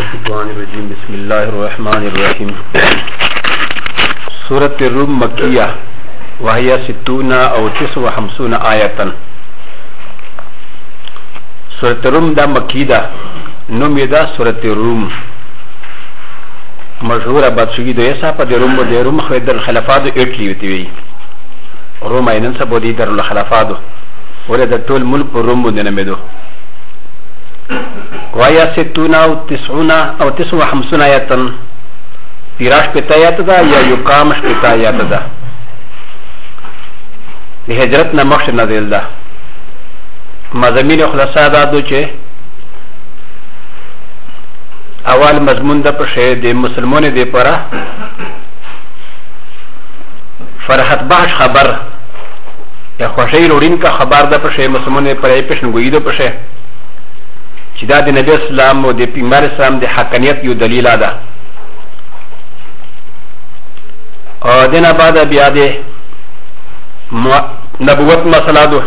الشيطان الرجيم بسم الله الرحمن الرحيم سورة الروم مكية وهي 60 أو 59 آية. سورة الروم دا مكيدة نوم دا سورة الروم مشهورة بادشوی دو ایسا پا دی روم خوی در الخلافاتو ارٹلی ویتوی روم اینن سبو دی در الخلافاتو ولی در طول ملک پر روم بوندی نمیدو وآیا 60 أو 59 آیتا پیراش پیتا آیتا دا یا یقامش پیتا آیتا دا دی حجرت نمخش نازل دا مضمین خلاصه دا دو چه اول مضمون دا پشه دی مسلمون دی پرا فرحت بخش خبر یا خوشی لورین کا خبر دا پشه مسلمون دی پرا پیشنگوئی دا پشه چې دا د نبی اسلام او د پیغمبر اسلام د حقانیت یو دلیل ده او دنه بعد بیا د نبوت مسله ده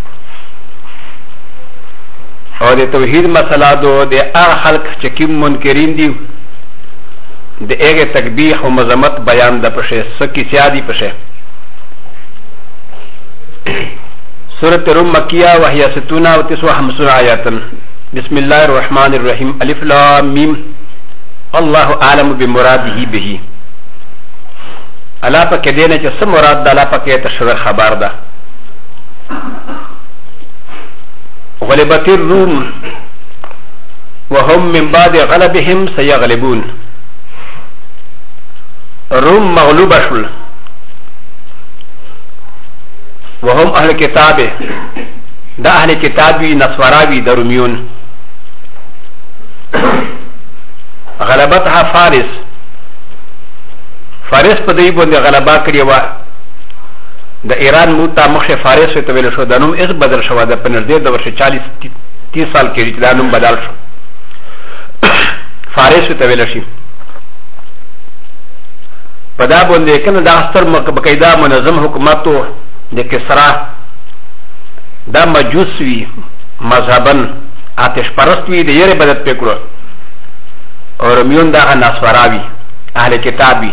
او د توحید مسله ده د هغه خلق چې کوم منکرین دي د هغه تقبیح او مذمت بیان ده پشه سکی سیادی پشه سورۃ الروم مکیہ وهي 60 و 59 آیات. بسم الله الرحمن الرحيم الف لام ميم الله اعلم بمراده به الا پک دینه چې سم مراد د الا پک تشریح خبر ده غلبت الروم وهم من بعد غلبهم سيغلبون روم مغلوب شول وهم اهل كتابه دا اهل كتابي نصراوي دروميون غلبتها فارس فارس په دې باندې غلبا کړی و د ایران موتا مخ فارس ته ویل شو د نوم اس بدل شو د پنځه د ورشه 40-30 سال کې د نوم بدل شو فارس ته ویل شي په دا باندې کنه د اختر بقاعده منظم حکومت د کسرا دا مجوس وی مذهبن آتش پرست وی د یره بدت پکړو او رمیون دا ناسوراوی اهل کتابی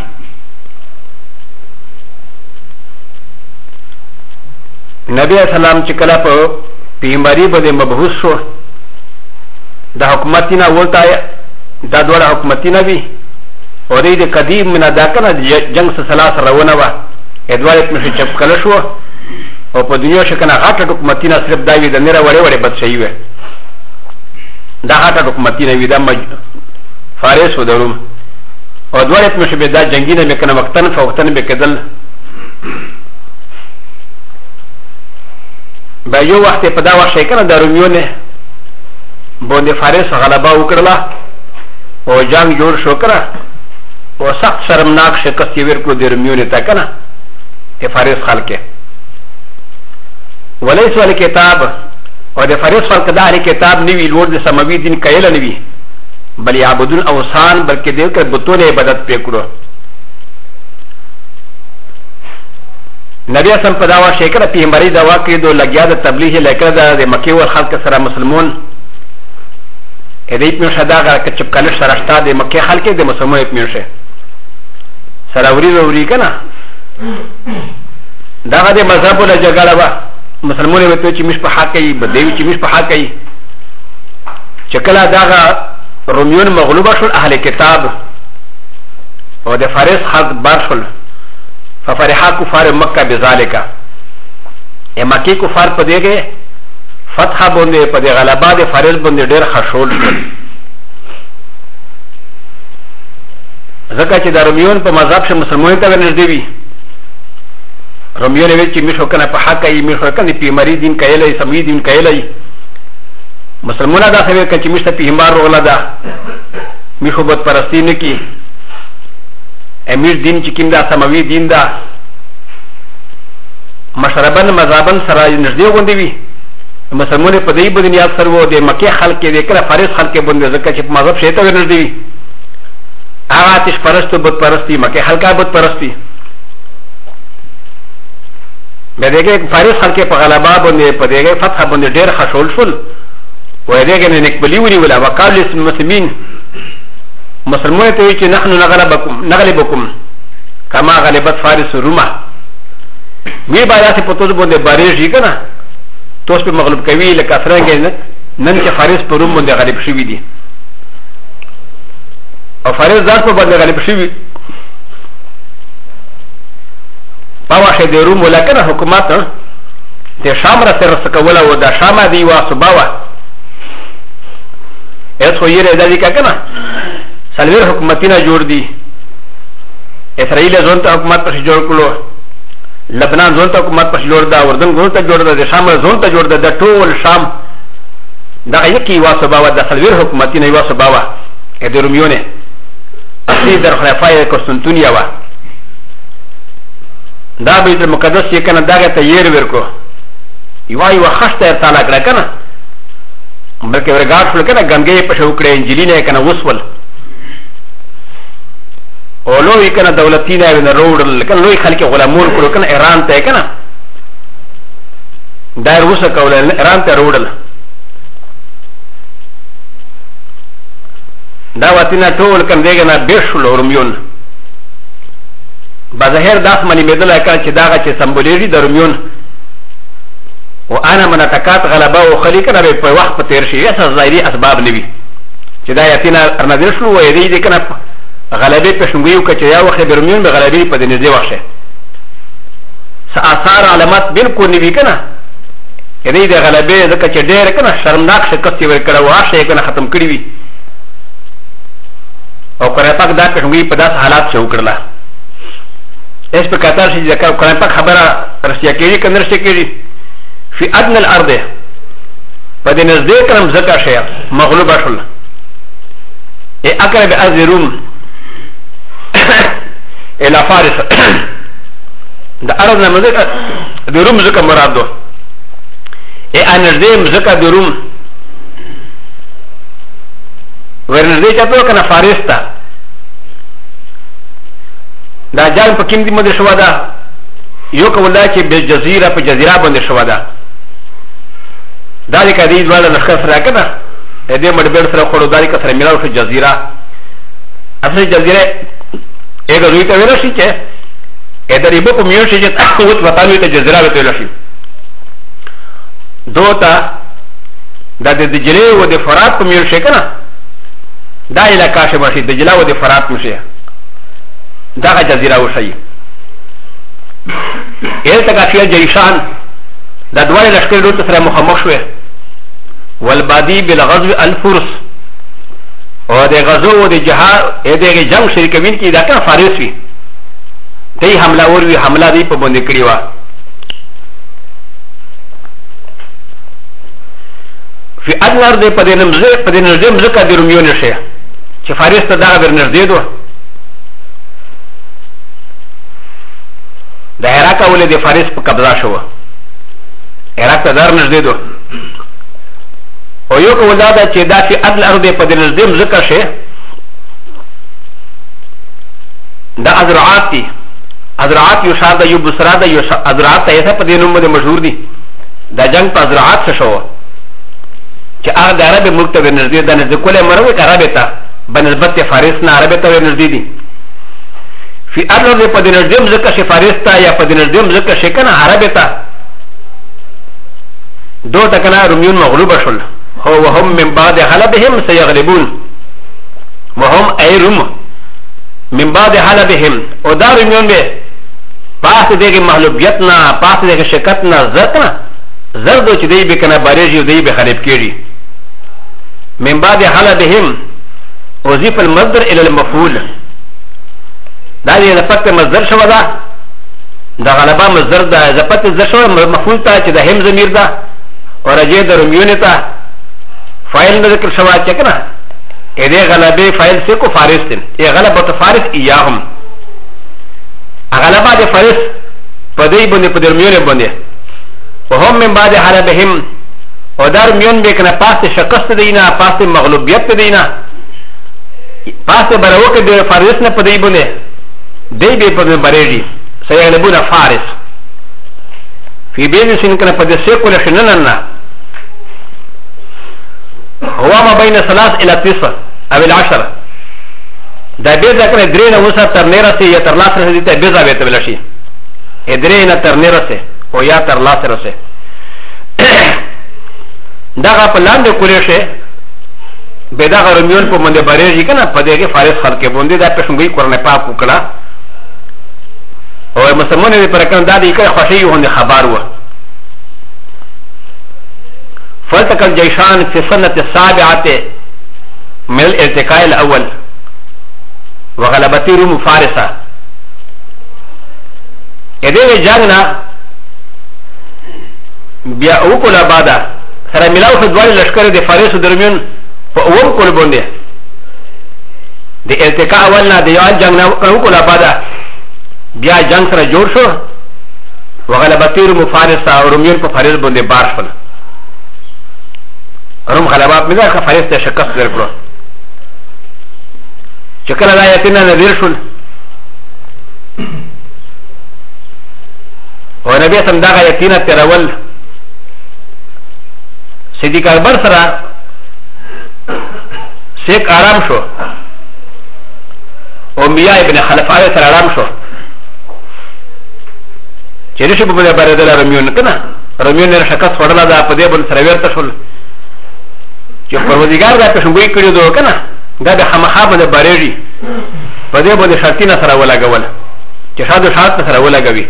نبی اسلام چې کله په پیغمبري باندې مبعوث شو د حکومتینا ولتا دا دوړه حکومتینا وی او د قدیم من دا کنه جنگ سلاسل روانه و ادواره په چپ کله شو او په دنیا شکنه غاټه حکومتینا صرف داوی د نره وړه وړه بد شي وي دا غاټه حکومتینا وی دا فارس و دروم او دوارت مشبه دا جنگینه میکنه وقتن فوقتن بکدل با یو وقت پا دا وقت شکنه دا رومیونه بونده فارس غلبه وکرلا او جنگ جور شو کرا او سخت شرمناک شکستی ورکلو دا رومیونه تا کنه که فارس خلقه ولیس والی کتاب او دا فارس خلق دا علی کتاب نوی لور دا سماوی دین کئیل نوی بل یعبدون اوثان بلکہ دیو کر بتون عبادت پہ کرو نبی اسلام پداوا شیکر پیغمبری دوا کی دو لگیا د تبلیغ لیکر د مکی ور خلق سره مسلمون ادیت میں شدا غا کچپ کلش سرشتہ د مکی خلق د مسلمون ایک میشه سراوری وری کنا دا د مذهب له جګړه وا مسلمون وته چې مش په حق ای بدوی چې مش په حق ای چکلا دا رومیون مغلوبه شل اهل کتاب او د فارس خلق بار شل ففرحا کفار مکه بذالکا مکی کفار په دیګه فتح باندې په دی غلبا د فارس باندې ډیر خشول شل ځکه چې د رومیون په مذهب شه مسلمانانو ته ورنږدې وي رومیون وی چې مشو کنه په حق ای مشو کنه پیغمبري دین کایلای سموي دین کایلای مسلمانان دا سوي چې مشته پیغمبر ولا دا میخو بت پرستی نه کی امیر دین چې کیم دا سموي دین دا مشربن مذهبن سره نږدې غوندي وي مسلمانان په دې باندې یاد سره وو د مکه خلک د کله فارس خلک باندې ځکه چې مذهب شیته ورنږدې وي هغه آتش پرستو بت پرستی مکه خلک بت پرستی به دغه فارس خلک په غلبا باندې په دغه فتح باندې ډېر خشول شول و دغه نه نکبلی ونی ولا وقال المسلمین مسلمون ته وی چې نحنو نغلبکم کما غلبت فارس روما وی باید چې په توګه باندې باریږي کنه توس په مغلوب کوي لکه څنګه نن چې فارس په روم باندې غالب شوی دي او فارس ذات په باندې غالب شوی باوشه د روم ولکنه حکومت د شام را سره سکوله و د شام دی وا صباوه اسو یې رضا دي کنه سلویر حکومتونه جوړ دي اسرائیل زون ته حکومت پر جوړ کړو لبنان زون ته حکومت پر جوړ دا اردن زون ته جوړ دا د شام زون ته جوړ دا د ټول شام دا یکی وا صباوه د سلویر حکومتونه وا صباوه د رومیونه اصلي در خلافای قسطنطنیه وا دا بیت المقدس یې کنه داګه ته یې ورکو یو خشته تعالی کړه کنه بلکې ورګار شو کنه ګنګې په شو کړې انجیلینه کنه وسول او لوی کنه دولتینه ونه روړل کنه لوی خلک غلامون کړو کنه ایران ته کنه دا روسه کول ایران ته روړل دا وتینه ټول کنه دغه نه بشل رومیون بظاهر داس منی مدل اکا چې داغه چې سمبولیږي د رومیون و انا منطقات غلبه او خلیقه نه په وخت په تیر شي اساس ظاهري اسباب نوي چې دا یتینا ارنذر شلو و یدي دې کنه غلبه په شنګیو کچې یا وخت د رومیون به غلبه په دې نه وخت اثار علامات بالکل نوي کنه یدي د غلبه د کچې ډېر کنه شرمناک شکست ور کړو واشه کنه ختم کړی وي او قرآن پاک دا په شنګي په داس حالات شو کړلا اس په کتار شي ځکه قرآن پاک خبره رسیا کېږي کنه رسیا کېږي فی ادنى الارض په دې نزدې کلم زکه شي مغلوب شول ای اقرب ازروم الى فارس د ارض نه مزکه د روم زکه مراد دو ای انزدې زکه د روم ورنزدې چاته کنه فارس ته دا جان په کوم دي مده شو دا یو کولا چې به جزیره په جزیره باندې شو دا دالک دې ډول لخر سره کنه دې مډبل سره خورو دالک سره میراو په جزیره اصل جزیره اګه دوی ته ویل شي چې اې درې په میو شي چې تاسو وطن ته جزیره ته ویل شي دوتا د دجله او د فرات په میو شي کنه دا علاقہ شي ماشي دجله او د فرات مشي دا جزیره وشي التقى جيشان دا دوار لشکر دوت سره مخامخ شوه والبادي بالغزو الفرس او د غزو او د جهاد د جنگ شریکوین کی دا کنه فارس وی دی حمله اور وی حمله دی په باندې کړی و فی ادنر د پدینم زکه د رومیون شه چې فارس ته دا ورنږدې دو د عراق اول د فارس په قبضه شو عراق ته دار نږدې دو او یو کول دا چې دا فی ادل ارض په د نږدې ذکر شه دا ازرعات دي ازرعات یو شاده یو بصرا ده یو ازرعات ته یې په دې نوم باندې مشهور دي دا جنگ په ازرعات څه شو چې هغه د عرب ملک ته نږدې ده نه کوله مروه کې عرب ته بنسبت فارس نه عرب ته نږدې دي في أرض قد نجم زكا شفارستا يا قد نجم زكا شكنا عربتا دو تكنا رميون مغلوبة شل هو وهم من بعد غلبهم سيغلبون وهم أي رم من بعد غلبهم ودار رميون به پاس دیگه مغلوبیتنا پاس دیگه شکتنا زرتنا زردو چه دی بکنا باریجی و دی بخلیب کیجی من بعد غلبهم وظیف المصدر الى المفعول دا دی زفت مصدر شو دا دا غلبا مصدر دا زفت مصدر شو مفعول تا چه دا هم ضمیر دا اور اجه دا رمیون تا فائل ذکر شو چکنا ایده غلبه فائل سے کو فارس دن ای غلبت فارس ایاهم غلبا د فارس پدی بنده پدی رمیون بنده وهم من بعد حربهم و دا رمیون بکنه پاس شکست دینا پاس مغلوبیت دینا پاس براوک د فارس نه پدی بنده دی بی پدی بریجی سیغلبون فارس فی بیزن کنه پدی سیکول شنننا هو ما بین 3 الى 9 او العشر دا بیزا کنه درې نه وسه تر نیره سي یا تر لاس رسي ته بیزا ویته ویل شي درې نه تر نیره سي او یا تر لاس رسي دغه په لاندې کولې شي به دا رومیون په منډه بریږي کنه په دې کې فارس خلک باندې دا پښنګي قرآن پاک وکړه او مسلمانانو پر کنه دا دې کې خوشي هونه خبر و فلتقى الجيشان في السنة السابعة من الالتقاء الأول وغلبت روم فارسة إذا جاءنا بأوكل بعد سر ملاو في دوال لشكر دي فارس درميون فأوم كل بنده دي التقاء أولنا دي يوال جاءنا أوكل بعد بيا جنگ سر جور شو وغلبت روم فارسة ورميون فارس بنده بارش فن روم غلبات من ذلك فارس ته شکست ورکړو چې کله دا آیتونه نازل شول او نبی سم دا آیتونه تیرول صدیق اکبر سره شیخ آرام شو او میاں ابن خلفای سره آرام شو چې نشي په دې باندې د رومیون کنه رومیون نه شکست وړل دا په دې باندې سره ورته شول چې پروردګار دا پښنګوي کړی دوه کنه دا د خامخا باندې بارېږي په دې باندې شرطینه سره ولګول چې شاده شرط سره ولګوي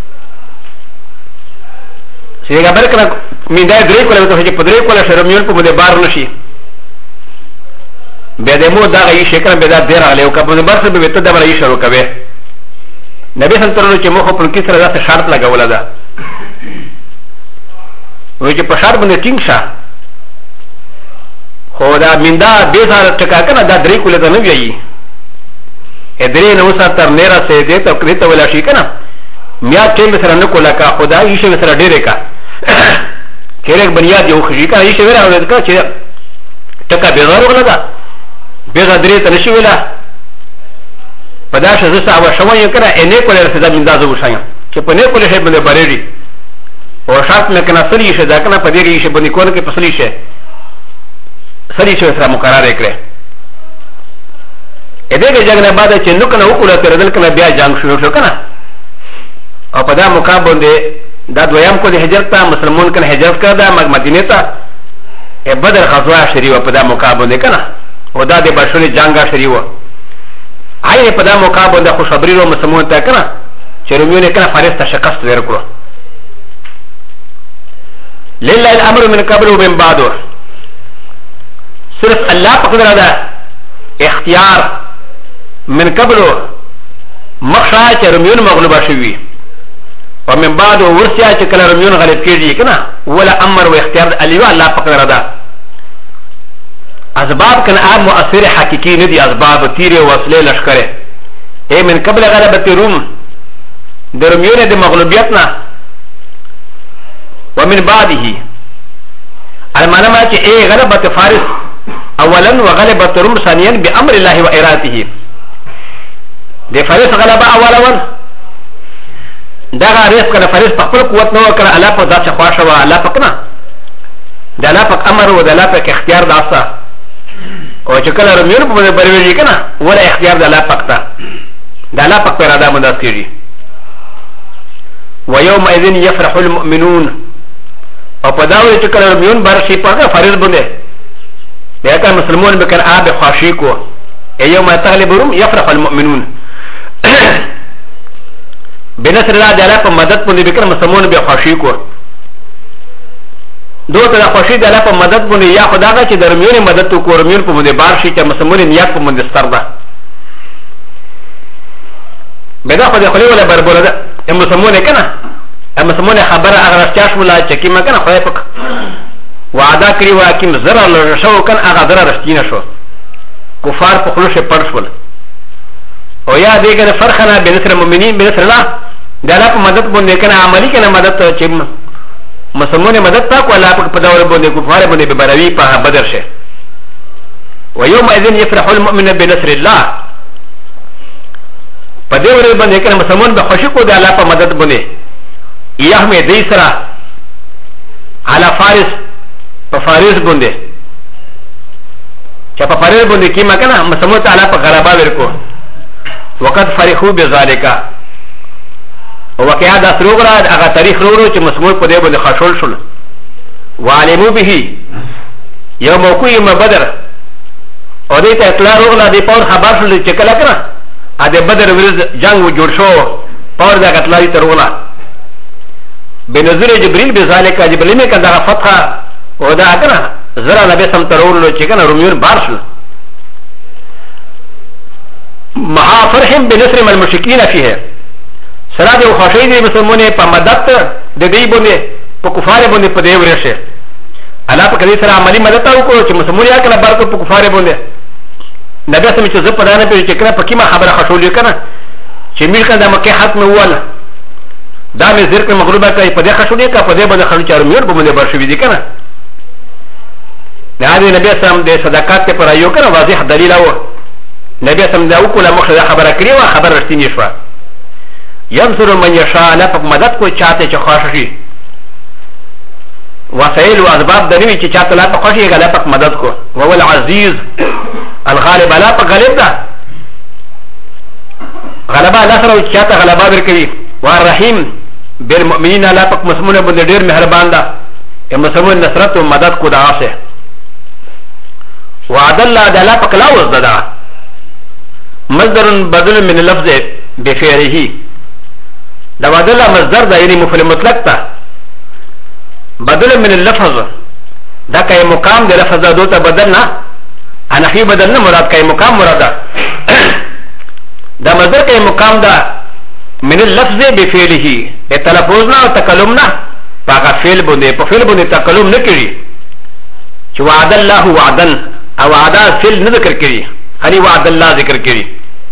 چې هغه بل کنه مين دا درې کوله ته چې په درې کوله شرمیون په باندې بار نشي به دې مو دا غي شکر به دا ډیر علي او کله بار څه به ته دا ولې شروع کوي نبی صلی الله علیه وسلم چې مخ په کې سره دا شرط لګول دا وایي چې په شرط باندې ټینګ شه خو دا مندا بیزار ټکا کنه دا درې کوله ته نه ویایي ا درې نو سره تر نیره سه دې ته کړی ته ولا شي کنه میا ټیم سره نه کولا کا خدا یې شه سره ډېرې کا کېرک بنیاد یو خشي کا یې شه ورا ورته چې ټکا بیزار ولا دا بیزار درې ته نشي ویلا پداشه زسا او شوی کنه انې کوله سره مندا زو شایم چې په نه کوله شه باندې بریږي او شرط نه کنه سړي شه دا کنه په دې کې شه باندې کول کې پسلی شه سری شو سره مقرره کړه ا دې کې جنگ نه بعد چې نو کنه وکړه تر دل کنه بیا جنگ شروع شو کنه او په دا مقابله باندې دا دویم کو د هجرت ته مسلمان کنه هجرت کړه د مدینه ته ا بدر غزوه شریعه په دا مقابله کنه او دا د بشری جنگا شریعه آی په دا مقابله خوشخبری رو مسلمان ته کنه چې رومیونه کنه فارس ته شکست ورکړو لله الامر من قبل ومن بعد صرف الله پکڑ دا اختیار من قبل مخشا چه رمیون مغلوبه شوی و من بعد ورسیا چه کل رمیون غلب کردی کنا ولا امر و اختیار علیو الله پکڑ دا اسباب کن آب مؤثر حقیقی ندی اسباب تیر وصله لشکره ای من قبل غلبت روم در رمیون دی مغلوبیتنا و من بعده المعنى ما چه ای غلبت فارس اولا وغلبت روم ثانيا بامر الله واراته دي فارس غلبه اولا دغه ريس کنه فارس په خپل قوت نو کړه الله په ذات خواشه وا الله پکنا د الله پک امر او د الله پک اختیار داسا او چې کله رومیر په بریږي کنه ولا اختیار د الله پک تا د الله پک پر ادا مدد کیږي ويوم اذن يفرح المؤمنون او په دا وی چې کله رومیون برشي په فارس باندې بیا که مسلمون بکن آب خواشی کو ایوم تغلب روم یفرح المؤمنون بنصر اللہ دیالا پا مدد پوندی بکن مسلمون بیا خواشی کو دو تا خواشی دیالا پا مدد پوندی یا خدا گا چی در رمیون مدد تو کو رمیون پا مندی بارشی چا مسلمون نیاد پا مندی ستر دا بیدا خود خلی والا بربولا دا مسلمون کنا مسلمون خبر اگر چاش مولا چکی ما کنا خواهی پک وعدا کری و اکیم زرع لرشو کن اغا زرع رشتین شو کفار پا خلوش پر شول و یا دیگر فرخنا بنصر مؤمنین بنصر اللہ دالا پا مدد بنده کن عملی کن مدد چه مسلمون مدد تا کو اللہ پا پدور بنده کفار بنده ببروی پا بدر شه و یوم اذن یفرح المؤمن بنصر اللہ پا دیور بنده کن مسلمون بخوشی کو دالا پا مدد بنده ایاهم دی سرا على فارس په فارس باندې چې په فریر باندې کیما کنه مسمو تعالی په غلبا ورکو وقت فرحو بذالک وقیا دا سروغ را هغه تاریخ ورو چې مسمو په دې باندې خشول شول وعلمو به یو موقع یوم بدر او دې ته اطلاع ورغله دې پور خبر شول چې کله کنه ا دې بدر ورځ جنگ و جوړ شو پور دا اطلاع ته ورغله بنظر جبريل بذالک جبريل می کدا فتح او دا کنه زرا نبی سم ترول چې کنه روميون بارشل مع فرح بنصر من المشركين فيه سره د خوشی د مسلمانانو په مدد د دې باندې په کفار باندې په دې ورشه الله په کله سره عملی مدد وکړو چې مسلمانانو یې کله بار په کفار باندې نبی سم چې زه په دانه په چې کله په کیما خبره خشول کنه چې میر کنه د مکه ختم وواله دا مې زیر په مغلوبه کوي په دې خشولې کا په دې باندې خلک چارو میر باندې برشوي دي کنه نه دې نبی سم د صدقات پر یو کنه واضح دلیل او نبی سم دا وکړه مخه خبره کړې و خبر رښتینی شو ينصر من يشاء لا فق مدد کو چاہتے چ خوشی وسائل و اسباب دنوی چ چاہتے لا فق خوشی لا فق مدد کو وهو العزيز الغالب لا فق غالب دا غلبا لا سره چاہتے غلبا ورکوي والرحیم بالمؤمنین لا فق مسلمون بند ډیر مهربان دا مسلمون نصرت و مدد کو دا سے وعد الله لا فق لا وزدا مصدر بدل من لفظ بفعله دا بدل مصدر دا یعنی مفعول مطلق تا بدل من اللفظ دا کای مقام دا لفظ دا دوتا بدل نا انا فی بدل نا مراد کای مقام مراد دا مصدر کای مقام دا من اللفظ بفعله تلفظنا و تکلمنا پاکا فعل بنده پا فعل بنده تکلم نکری چو وعد اللہ وعدن او وعدا فعل نذکر کری خلی وعد اللہ ذکر کری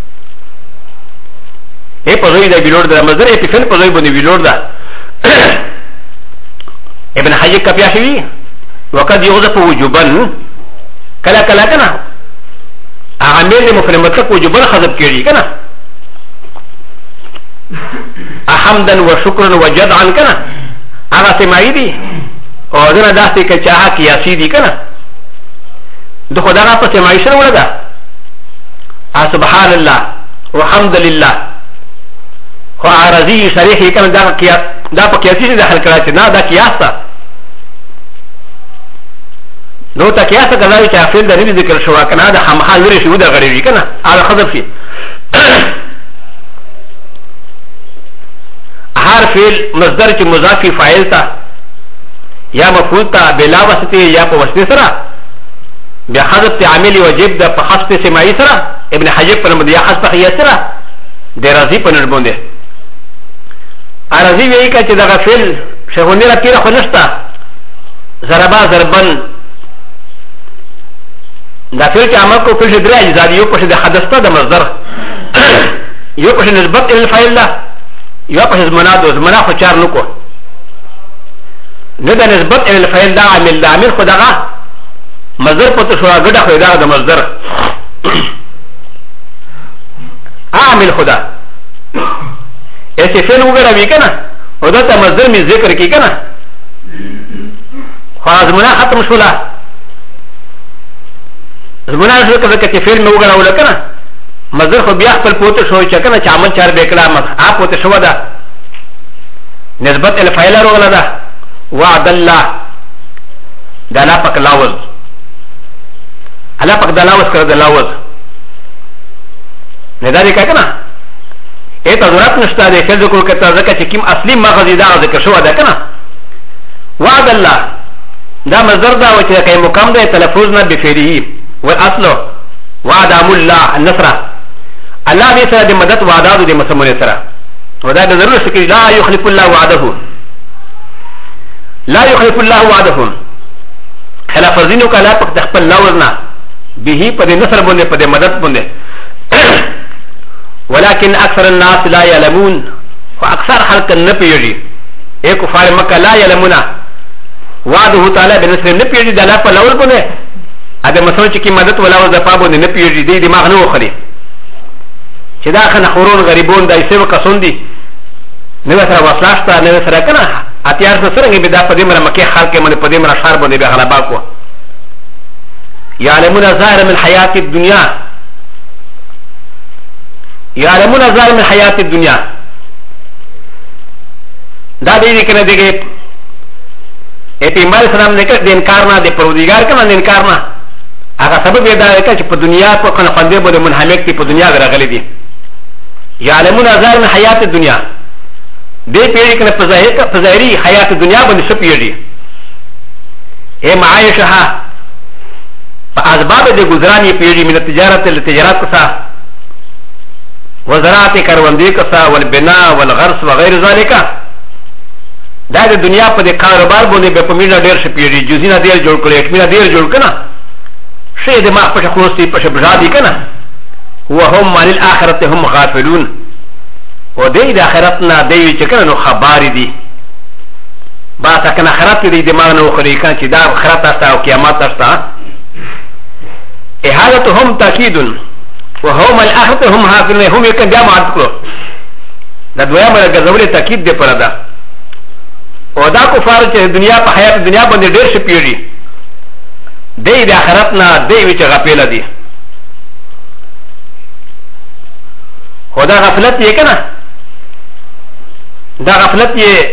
اے پزوی دا بیلور دا مزر اے فعل پزوی بنده بیلور دا ابن حجر کا پیاشوی وقد یغذف وجوبن کلا کلا کنا اعمال دا مفعول مطلق وجوبن خذب کری کنا احمدن و شکرن و جدعن کنا آغا سمائی دی او دنا داستی که چاہا کیاسی دی کنا دو خدا آغا پا سمائی شن وردا سبحان اللہ وحمدللہ خو عرضی شریحی کنا دا پا کیاسی شن داخل کرا چه نا دا کیاستا دو تا کیاستا کذاوی چه افیل دا نبی ذکر شوا کنا دا خمحال وری شو دا غریبی کنا آغا خضب شی هر فعل مصدر چې مضافی فاعل تا یا مفعول تا بلا واسطه یا په واسطه سره بیا حذف عامل واجب ده په حذف سماعي سره ابن حجر په نوم یا حذف قیاس سره د راضی په نوم باندې راضی وی کا چې دا فعل شهونه را تیر خو نشتا ضربا ضربن دا فعل چې عمل کو په درې اجزا یو په د حدث ته د مصدر یو په نسبت الفاعل ده یو په زمنا دو زمنا خو چار نکو نه د نسبت ال الفعل دا عامل دا عامل خدغه مصدر پته شو غډه خو دا د مصدر عامل خدا ایسے فعل وغیرہ بھی کنا او دا ته مصدر می ذکر کی کنا خو زمنا ختم شولا زمنا شو کته فعل می وغیرہ ولا کنا مصدر خو بیا خپل پوته شو چې کنه چې عمل چار به کلام اپ پوته شو دا نسبت الفاعل وروغله دا وعد الله دا لا پک لاوز الله پک دا لاوز کړ دا لاوز نه دا دې کنه ایت ضرورت نشته دې چې ذکر کته ځکه چې کیم اصلي مغزي دا ذکر شو دا کنه وعد الله دا مصدر دا و چې کای مقام ده تلفظ نه بفعله والاصل وعد الله النصر الله دې سره د مدد وعده د مسلمانانو سره ودا د ضرورت کې لا يخلف الله وعده لا يخلف الله وعده خلاف ذینو کلا پک تخپل لوزنا به په دې نصر باندې په دې مدد باندې ولكن اكثر الناس لا يعلمون واكثر خلق النبي اي كفار مكه لا يعلمون وعده تعالى بنصر النبي د الله په لول باندې اده مسلمان چې کی مدد ولا وځه په باندې نه پیږي دې دماغ نه وخري چې دا خنه خورون غریبون دای سیو کسون دي نو سره واسلاشتا نو سره کنه اتیار سره به دا په دې مره مکه خلک باندې په دې مره شهر باندې به غلبا کو يعلمون ظاهر من حياة الدنيا يعلمون ظاهر من حياة الدنيا دا دې کنه دغه پیغمبر اسلام نه کړ د انکار نه د پروردګار کنه د انکار نه هغه سبب یې دا چې په دنیا په کنه خندې بده منحمک په دنیا راغلي دي يعلمون ظاهر من حياة الدنيا دې پیری کنه په ظاهري حیات دنیا باندې سپیږي اے معايشها فاسباب د گزاران یې پیری من تجارت لتجارت کسا وزراعت کروندې کسا والبناء والغرس وغير ذلك دا د دنیا په کاروبار باندې په مینا ډیر سپیږي جزینه ډیر جوړ کړي اټمینا ډیر جوړ کنا شی د ما په خلاصي په شبرادي کنا وهم عن الاخره هم غافلون و دې د اخرتنا دی چې کنه خبر دي با تا کنه اخرت دې د ما نو خوري کنه چې دا اخرت استا او قیامت استا احالتهم تاكيد وهم الاخره هم غافلون هم یې بیا مات کړو دا دویا مله غزولې تاکید دی پر دا او دا کفار چې دنیا په حیات دنیا باندې ډېر شي پیږي دی د اخرتنا دی چې غافل دي خدا غفلت یې کنه دا غفلت یې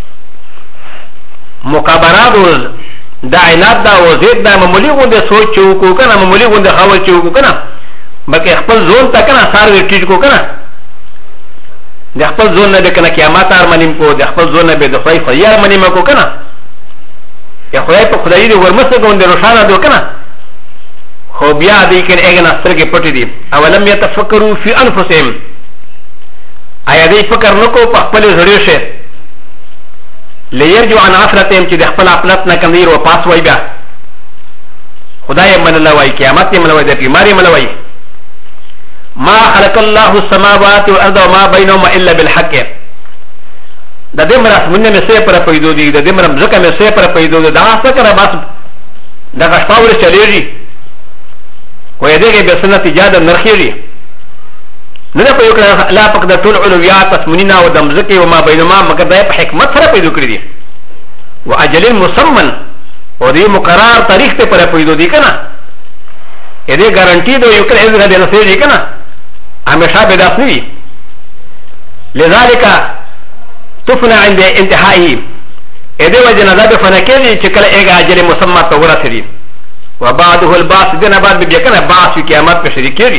مقابرات او دا عناد دا او زید دا معمولی غونډه سوچ کو کنه معمولی غونډه خاور چو کنه بلکې خپل ځون ته کنه سار ټیټ کو کنه د خپل ځون نه د کنه قیامت ارمنیم کو د خپل ځون نه به د خدای خیر ارمنیم کو کنه یا خدای په خدای دې ورمسته غونډه روشانه دو کنه خو بیا دې کنه اګه نستر کې پټی دي اولم يتفکروا فی انفسهم ایا دې فکر نکو په خپل زړه شه ليرجو عن عفرتهم چې د خپل خپلت نه کمیر او پاس وای بیا خدای من الله وای قیامت من الله وای د بیماری من الله وای ما خلق الله السماوات والارض وما بينهما الا بالحق د دې مرس منه مې سه پر پیدو دي د دې مرم ځکه مې سه پر پیدو ده دا څه کړه بس دا غشپاور چلیږي وای دې به سنت ایجاد نرخيږي نه په یو کله لا پک د ټول علویات اسمنینا او دمزکه او ما بینما مگر د حکمت سره پیدا کړی دي و اجل مسمن او دې مقرر تاریخ ته پر پیدا دي کنه دې ګارانټي دی یو کله هغه د نسې دي کنه همیشه به داس نوي لذلك تفنى عند انتهائه دې وجه نه دا فنا کېږي چې کله هغه اجل مسمى ته ورسېږي وبعده الباس دنه بعد به کنه باس قیامت په شریک کېږي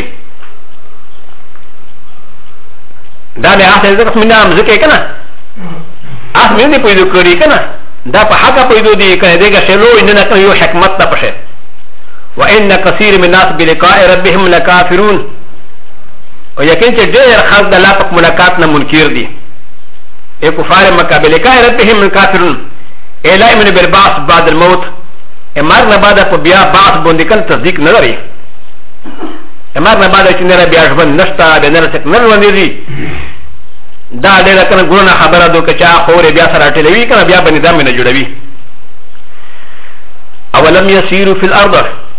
دا به اصل د قسم نام ذکر کنه اصل دې پیدا کړی کنه دا په حق پیدا دي کنه دغه شلو ان نه یو حکمت ته پشه وان كثير من الناس بلقاء ربهم لكافرون او یقین چې ډېر خلک د الله په ملاقات نه منکر دي اے کفار مکه بلقاء ربهم کافرون الا من بالبعث بعد الموت امر نه بعد په بیا بعث باندې کله تصدیق نه لري امر نه بعد چې نه بیا ژوند نشته د نه څه نه ونیږي دا ډېر کنه ګورنه خبره دوه کچا خورې بیا سره ټلوي کنه بیا باندې دامه نه جوړوي اولم يسيروا في الارض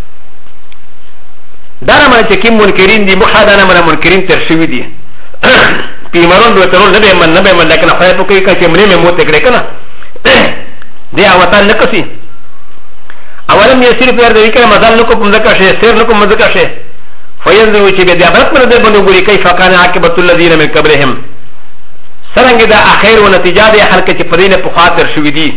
دا نه چې کوم منکرین دي محدانه من منکرین تر شوی دي پیمرون دوه ترول نه به من نه به من لکه خدای په کوي چې منه موت کړي کنه دی اوتان نه کسي اولم يسيروا في الارض کله مزال نو کوم ځکه شي سیر نو کوم ځکه شي فینظروا چې به د عبرت پر دې باندې ګوري کیف کان عاقبت الذين من قبلهم سرنګ دا اخر و نتیجه دی خلک چې پرینه په خاطر شوی دي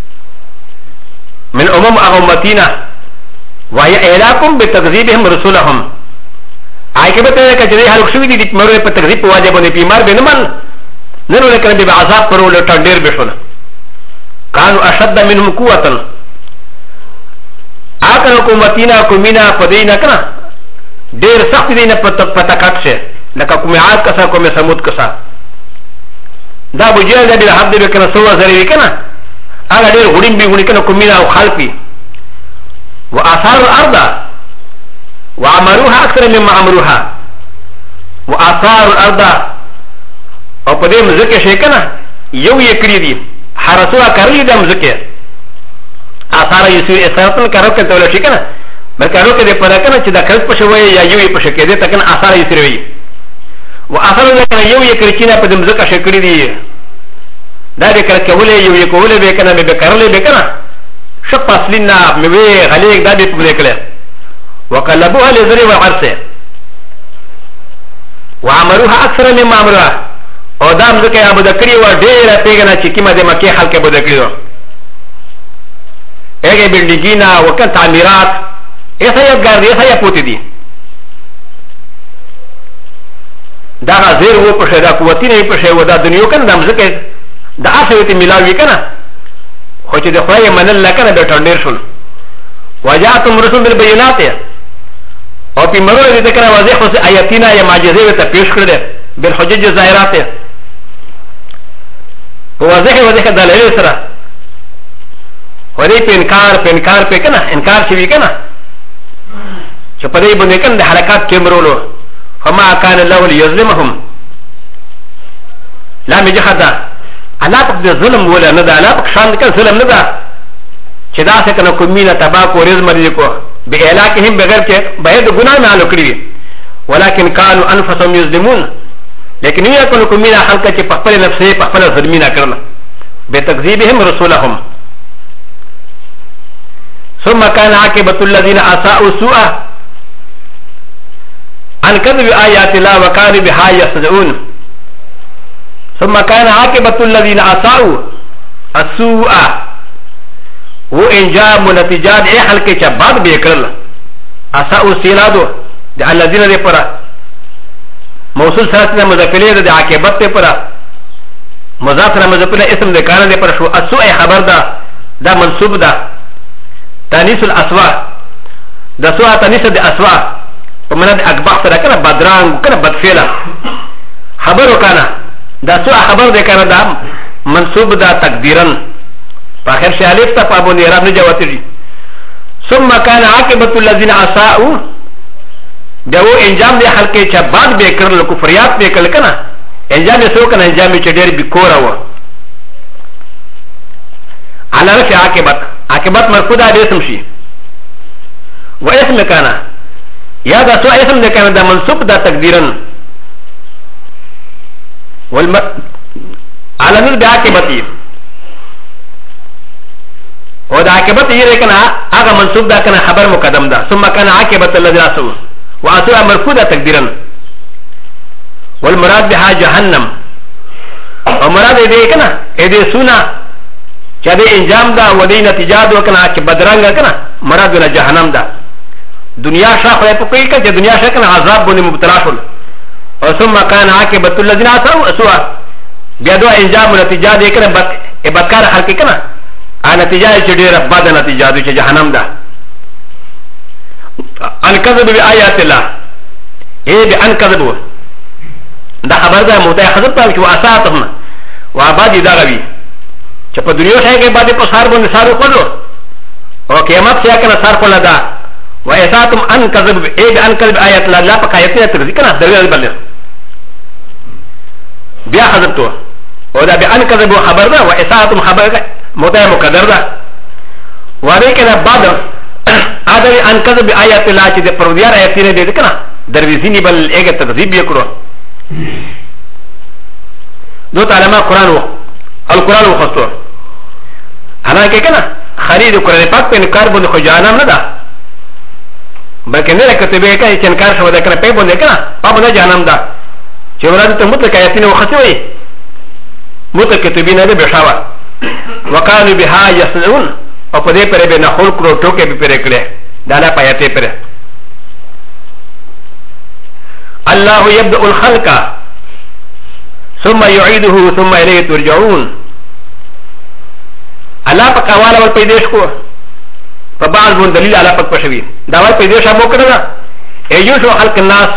من امتینا وهي اعلاكم بتكذيبهم رسولهم عاقبت دا چې خلک شوی دي مروه په تکذیب واجب باندې بیمار به نه من نه نو لکه به عذاب پرول ټنډیر بشول كانوا اشد منهم قوه اکر حکومتینا کومینا پدینا کنه ډیر سخت دي نه پتا کټ شه لکه کومه عاد کسا کومه سمود کسا دا بوجه دا حد دې کنه سو زری کنه هغه ډېر غوډین به غوډی کنه کومینا او خلقي واثار الارض وعمروها اكثر مما عمروها واثار الارض او په دې مزکه شي کنه یو یې کړی دي حرسوها کړی دې مزکه اثار یې اثارتن کارو کته ول شي کنه بلکې هغه دې پر کنه چې دا خلق په شوی یا یو یې په شکه دې تکنه اثار یې سروي واثر دې یو یې کړی چې په دې مزکه شي کړی دي دا دې کړه کولې یو یې کولې به کنه به کړلې به کنه شپ اصلنا مې غلې دا دې په دې کړه وقلبوها للذر والعرس وعمروها اكثر مما عمروها او دا مزکه ابو دکری و ډیره پیګنه چې کیمه د مکه خلک ابو دکری دو اګه بلډینګینا وکړه تعمیرات ایسا یو ګر ایسا یا پوتی دي دا غیر و پښه دا قوتي نه پښه و دا دنیو کنه د مزکه د اخرت ملاوي کنه خو چې د خدای منل لکنه به ټنډیر شول وجاءتم رسول بالبينات او په مرور دې کنه واضح خو آیاتینا یا معجزې ته پیش کړل بالحجج الظاهرات واضح دلایل سره ورې په انکار په کنه انکار شوی کنه چې په دې باندې کنه د حرکات کې مرولو فما كان الله ليظلمهم لا مجحدا انا په ظلم ولا نه دا لا په شان کې ظلم نه دا چې دا څه کنه کومینه تبا کو رزم دې کو به الاکهم بغیر کې به د ګناه نه لکړي ولكن كانوا انفسهم يظلمون لكن يكون كمينا حلقه چې په خپل نفسه په خپل ظلمینه کړل به تکذیبهم رسولهم ثم كان عاقبه الذين اساءوا سوءا ان كذبوا آيات الله وكانوا بها يستهزئون ثم كان عاقبه الذين اساءوا السوء وانجام نتيجات اي حلقه چې بعد به کړل اساءوا سيلادو د الذين لپاره موصول سره مذکره ده د عاقبت ته پر مضاف نه مذکر اسم د کار ده پر شو اسوء خبر ده منصوب ده تانیث الاسوا ده سوء تانیث د اسوا په معنا د اکبح سره کنه بدران کنه بدفعل خبر وکنه ده سوء خبر ده کنه ده منصوب ده تقديرا په اخر شي الف ته په باندې رب نه جواتي ثم كان عاقبه الذين اساءوا دا و انجام دی خلقی چا بعد بے کرل کفریات بے کرل کنا انجام سو کنا انجام چا دیر بی کورا و علا رفع عاقبت مرفوض آده اسم شی و اسم کانا یا دا سو اسم دی کانا دا منصوب دا تقدیرن علا نل بی عاقبتی و دا عاقبت یہ کنا آغا منصوب دا کنا خبر مقدم دا ثم کانا عاقبت اللہ دی راسو وأسوأ مرفوضة تقديرا والمراد بها جهنم ومراد إذا كنا إذا سونا كذا إنجام دا ودي نتيجة دا كنا كبدرانغا كنا مراد بنا جهنم دا دنيا شاخ لا يبقى كنا دنيا شاخ كنا عذاب بني مبتلا شل ثم كان عاقبة الذين أساءوا أسوأ بيدو إنجام نتيجة دا كنا بكار حلقي كنا نتيجة جدير بعد نتيجة دا جهنم دا الكذب بآيات الله ايه بأن كذبوا دا خبر دا موتا خذب تاوش واساتهم وعبادي دا غبي چه پا دنیا شاید که بعد پا سار بند سارو کلو و قیامت سیا کنا سار کلا دا و اساتهم ان كذب ايه بأن كذب آيات الله لا پا قایتنا ترزی کنا دروی بلد بیا خذب تو و دا بأن كذبوا خبر دا و اساتهم خبر موتا مقدر دا و دا کنا بعد هذا ان كذب آيات الله چې د پروديار آیاتونه دي کنه درویزینی بل اګه تکذیب وکړو دو تعالی ما القرآن وخصو انا کې کنه خرید قرآن پاک په انکار باندې خو جهنم نه ده بلکې نه کتبه کوي چې انکار شو ده کنه په باندې کنه په باندې جهنم ده چې ورته ته متک آیاتونه وخصوي متک کتبینه به بشاوه وکانو بها یسنون او په دې پرې به نه خلق کړو ټوکې به پرې کړې دا نه پایته پرې الله يبدأ الخلق ثم يعيده ثم إليه ترجعون الله پاک اواله ول پیدائش کو په بعض بون دلیل الله پاک پښوی دا ول پیدائش مو کړه ایو شو خلق الناس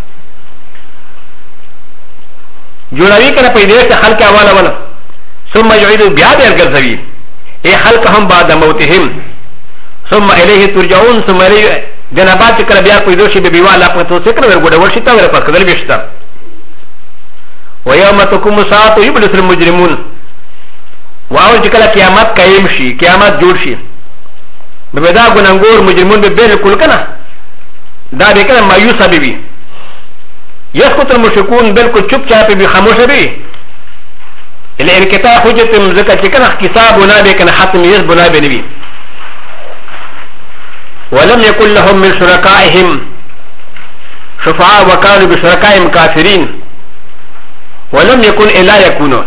جوړوي کنه پیدائش خلق اواله ول ثم يعيده بیا دې ګرځوي اي خلقهم بعد موتهم ثم اليه ترجعون ثم اليه جنابات كلا بيا كويدوشي ببيوالا فتو سكر ورغودا ورشتا ورفا كذل بيشتا ويوم تقوم الساعه يبلس المجرمون واول كلا قيامات قائم شي قيامات جوړ شي ببدا غننګور مجرمون بالکل كنا دا به كنا مايوس بي يسكت المشركون بالکل چپ چاپ بي خاموش بي الانقطاع حجه مزكا كنا حساب بنا بكنا حتم يس بنا بنبي ولم يكن لهم من شركائهم شفعاء وكانوا بشركائهم كافرين ولم يكن الا يكونوا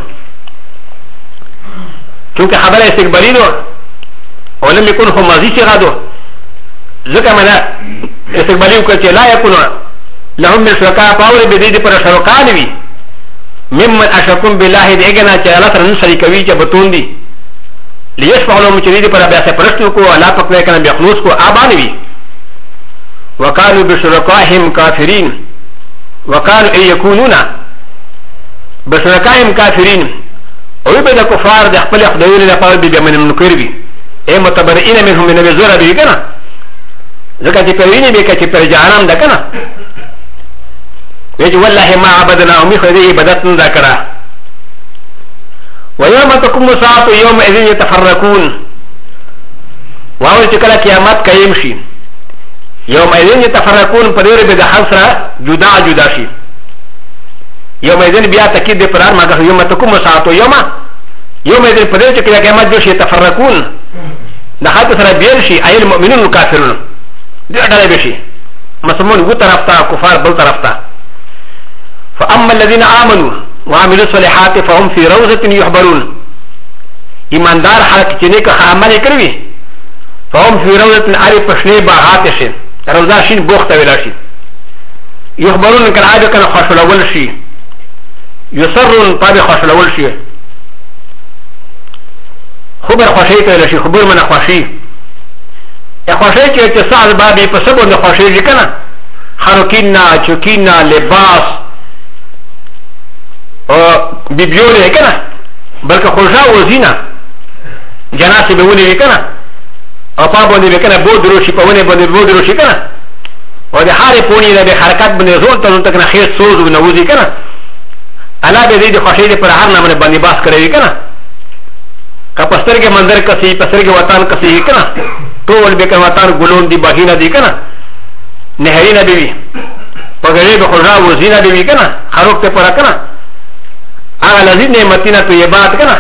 چونکہ خبر استقبالی دو ولم يكن هم ماضی چی غادو ذکر منا استقبالی کو چی لا يكونوا لهم من شركاء پاور بدید پر شرکان وی ممن اشركون بالله دیگنا چی اللہ سره شریکوی چی بتون دی ليشفعوا لهم چی پر بیا سے پرستو کو اللہ پاک نے کنا بخلوص کو آبان وی وكانوا بشركائهم كافرين وكانوا ان يكونون بشركائهم كافرين ويبدا كفار د خپل خدایونه لپاره به من منکر وي اي متبرئين منهم من بزور به کنه ځکه چې پرینه به کې پر جهنم ده کنه وجه والله ما عبدنا ومي خدای عبادت نه کړه ويوم تقوم الساعه يوم اذن يتفرقون واو چې کله قیامت قائم شي يوم اذن يتفرقون پدیر به د حسره جدا جدا شي يوم اذن بیا تاکید د پرار ماګه يوم تقوم الساعه يوم اذن پدیر چې کله قیامت جو شي يتفرقون د حالت سره بیل شي اي المؤمنون والكافرون دې اډه به شي مسلمان وو طرف ته کفار بل طرف ته فاما الذين امنوا وعملوا الصالحات فهم في روضه يحبرون ایماندار حالت چې نیک عمل کوي فهم في روضه اري پښنی باغات شي روضه شین بوخته ویلا شي يحبرون کله عاده کنه خوشلول شي يسرون طابع خوشلول شي خبر خوشی ته لشي خبر من خوشی یا خوشی چې اتصال بابي په سبب د خوشی کنه خروکینا چوکینا لباس او بیبیونه کنه بلکې خوشا وزینا جناسي به ونی کنه او په باندې کنه بود روشي په ونه باندې بود روشي کنه او د هارې پونی د حرکت باندې زول ته تک نه خیر سوز و نوځي کنه الا به دې خوشی پر هر نامه باندې باس کوي کنه کپستر کے منظر کسی پستر کے وطان کسی کنا ټول به کنا وطان ګلون دی بهینه دی کنا نهرینه دی پګړې به خورا وزینه دی کنا خروق ته پر کنا هغه لذیذ نعمتینا تو یبات کنا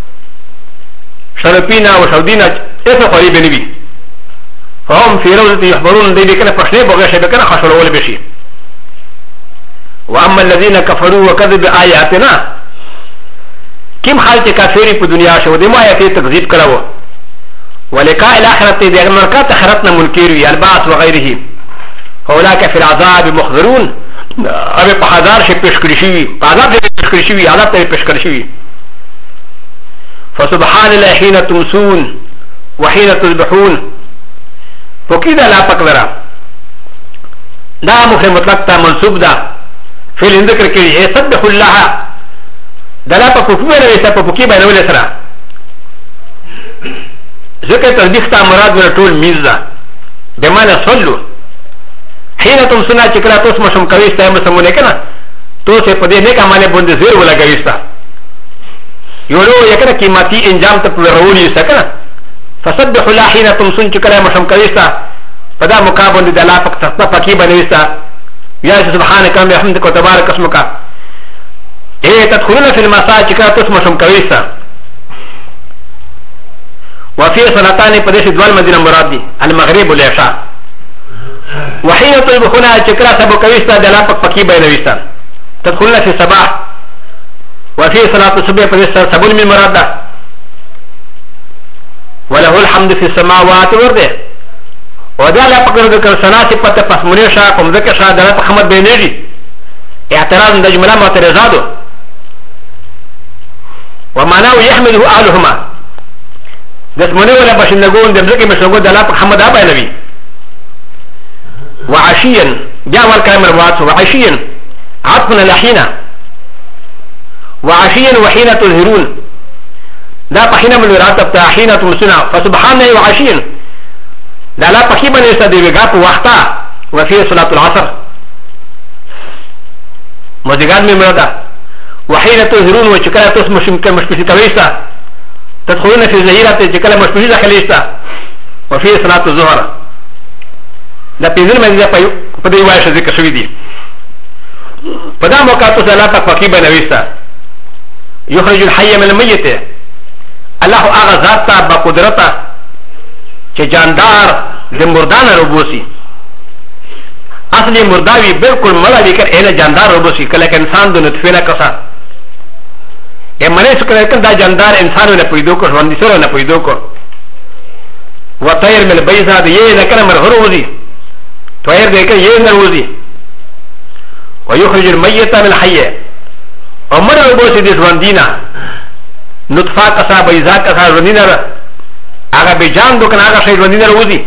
شرپینا او شودینا ایسه خوري بنوي فهم فی روضه یحبرون دی کنا پښنه بوګه شه کنا خشلول بشي واما الذين كفروا وكذبوا آياتنا كم حال كافرين في الدنيا شو دي ما يأتي تكذيب كلاو ولقاء الآخرة دي مركات آخرتنا منكري البعث وغيره فأولئك في العذاب مخذرون أبي بحذار شي بشكرشي عذاب شي بشكرشي عذاب تبي بشكرشي فسبحان الله حين تمسون وحين تصبحون فكذا لا تقدر لا مخي مطلق منصوب ده في الذكر كي يسبح الله دلا په کوفه باندې سره په پوکي باندې ولې سره ذکر تسبیح ته مراد ور ټول میز ده به معنی صلو حين تمسنا چې کله تاسو مشم کوي ستاسو مسمونه کنه تاسو په دې نه کماله باندې زیر ولا کوي ستاسو یو له یکنه قیمتي انجام ته ورولې سکنه فسبح الله حين تمسن چې کله مشم کوي ستاسو په دا مقابله د الله پاک ته پاکي باندې ستاسو یا سبحانك وبحمدك وتبارك اسمك ايه تدخلون في المساء كذا تسمى شم كويسا وفي صلاتان قديش دوال مدينه مراد دي المغرب والعشاء وحين تطبخون كذا سبو كويسا دلافك فكي بينويسا تدخلون في الصباح وفي صلاه الصبح قديش سبون من مراد ده وله الحمد في السماوات والارض وده لا فكر ذكر سناسي پته پس منيشا قم ذكر شاه دلافك حمد بينيجي اعتراض د جمله معترضاتو ومعناه يحمله اهلهما دسمونه ولا بشنغون دمزكي مشنغون دلافك حمد ابا نبي وعشيا جاء الكلام الواتس وعشيا عطفنا لحينا وعشيا وحين تظهرون دا حين من الراتب حين تمسنا فسبحان الله وعشيا دا لا تقيبا يستدي بغاط وقتا وفي صلاة العصر مزيغان من مردا وحين تظهرون وشكلا تسمشم كمشبسي كويسا تدخلون في زهيرة شكلا مشبسي داخليسا وفي صلاة الظهر دا پینزل مزيزا پدی وایش ذکر شوی دی پدا موقع تو سلا تک فقیبا نویسا يخرج الحي من الميت الله آغا ذات تا با قدرتا چه جاندار د مردان روبوسی اصلي مرداوی بالکل مړه وی کړ اله جاندار روبوسی کله که انسان د نطفه نه کسا ا منه سکره کړه دا جاندار انسان نه پیدا کو ژوند سره نه پیدا کو وطير من البيضاء دي يذكر من هروزي طير دي كان ينروزي ويخرج الميت من الحي ومر البوسي دي زواندينا نطفا كسا بيضاء كسا زواندينا اغا بجان دو كان اغا شيء زواندينا روزي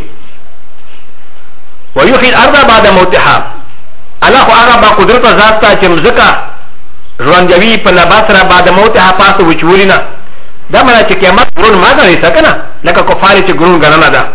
ويحيي الارض بعد موتها الله اغا با قدرت ذاتا چمزكا زواندوي پنباترا بعد موتها پاسو وچولينا دا منا چې قیامت ګرون ما غني سکنه لکه کفاره چې ګرون غننه ده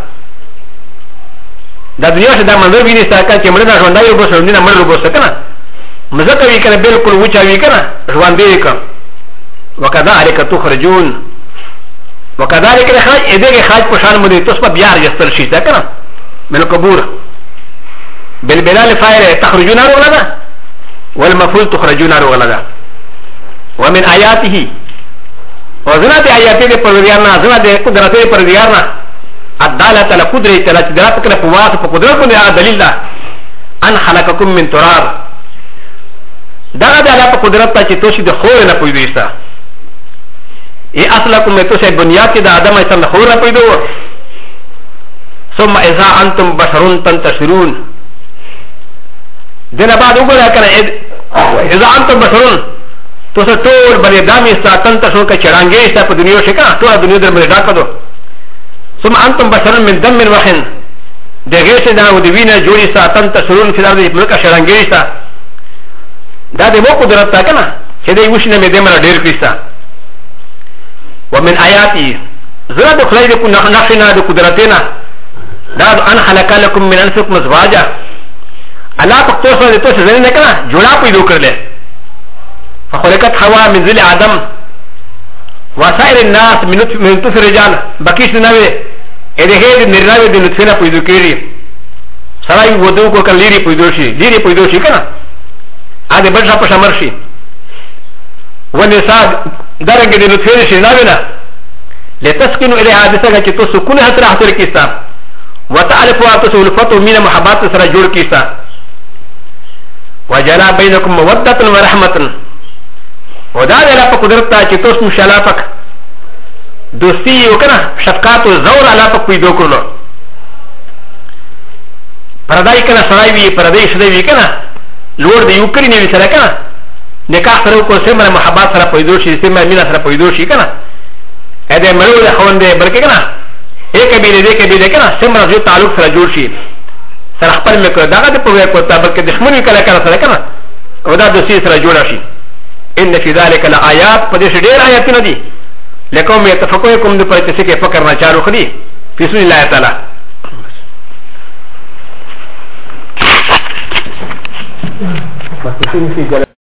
دا دنیا څخه دا منظر ویني سکه چې مړه ژوندای وبو سره نه مړ وبو سکنه مزکه وی کنه بالکل وچا وی کنه ژوندې ک وکذالک تخرجون وکذالک اخراج اذا خاج پشان مده تاسو بیا رجستر شي سکنه من القبور بالبلال فاعل تخرجون ولا والمفعول تخرجون ولا ومن آياته وزنا د آیاتې د پروردګارنا زنا د قدرت د پروردګارنا عدالت علی قدرت تعالی درات کله په واسطه په قدرت باندې هغه دلیل ده ان خلقکم من تراب دا د الله په قدرت ته چې توشي د خور نه پیدا شته ای اصلکم ته چې بنیاد کې د ادم ایسم د خور نه پیدا و ثم اذا انتم بشرون تنتشرون دنه بعد وګورئ کنه اذا انتم بشرون تو سه ټول بلې دامي ساتن ته شو که چرانګې شته په دنیا شي کنه ټول دنیا در باندې ډاکه دو ثم انتم بشر من دم وحن دغه څه دا و دی وینه جوړی ساتن ته شرون چې دا د ملک چرانګې شته دا د مو قدرت تا کنه چې دې وښنه مې دمر ډېر کړستا ومن آیاتی زړه د خدای د کو نقشنا د قدرتنا دا ان خلق لكم من انفسكم ازواجا الله په توسو د توسو ځنه کنه جوړا پیدا کړل فخلقت حواء من ذل آدم وسائر الناس من نطف الرجال بقيش نوي ادهيد نراوي د نطفه نه پیدا کړی سړی ودو کو کله لري پیدا شي کنه ا دې بل څه په شمر شي ونساء درنګ د نطفه شي نوي نه لتسكنوا الى حادثه چې تو سکون حاصل حاصل کیستا وتعرفوا تسولفته من محبات سره جوړ کیستا وجلا بينكم موده ورحمه ودا د الله په قدرت ته چې توس مشالافک دوستی وکړه شفقات او زور الله په پیدا کړلو پردای کنه سړی وی پردای شته وی کنه لوړ دی یو کړی نه سره کنه نکاح سره کو سمره محبت سره پیدا شي سمره مینا سره پیدا شي کنه ا دې مړو له خوندې بلکې کنه یک کبیره کنه سمره جو تعلق سره جوړ شي سره خپل مکو داګه په وې کو ته بلکې دښمنی کله سره کنه او دا دوستی سره جوړ شي ان في ذلك الايات فدش دير ايات ندي لكم يتفقون دو پرچ سے فکر نہ چارو خدي في سن الله تعالی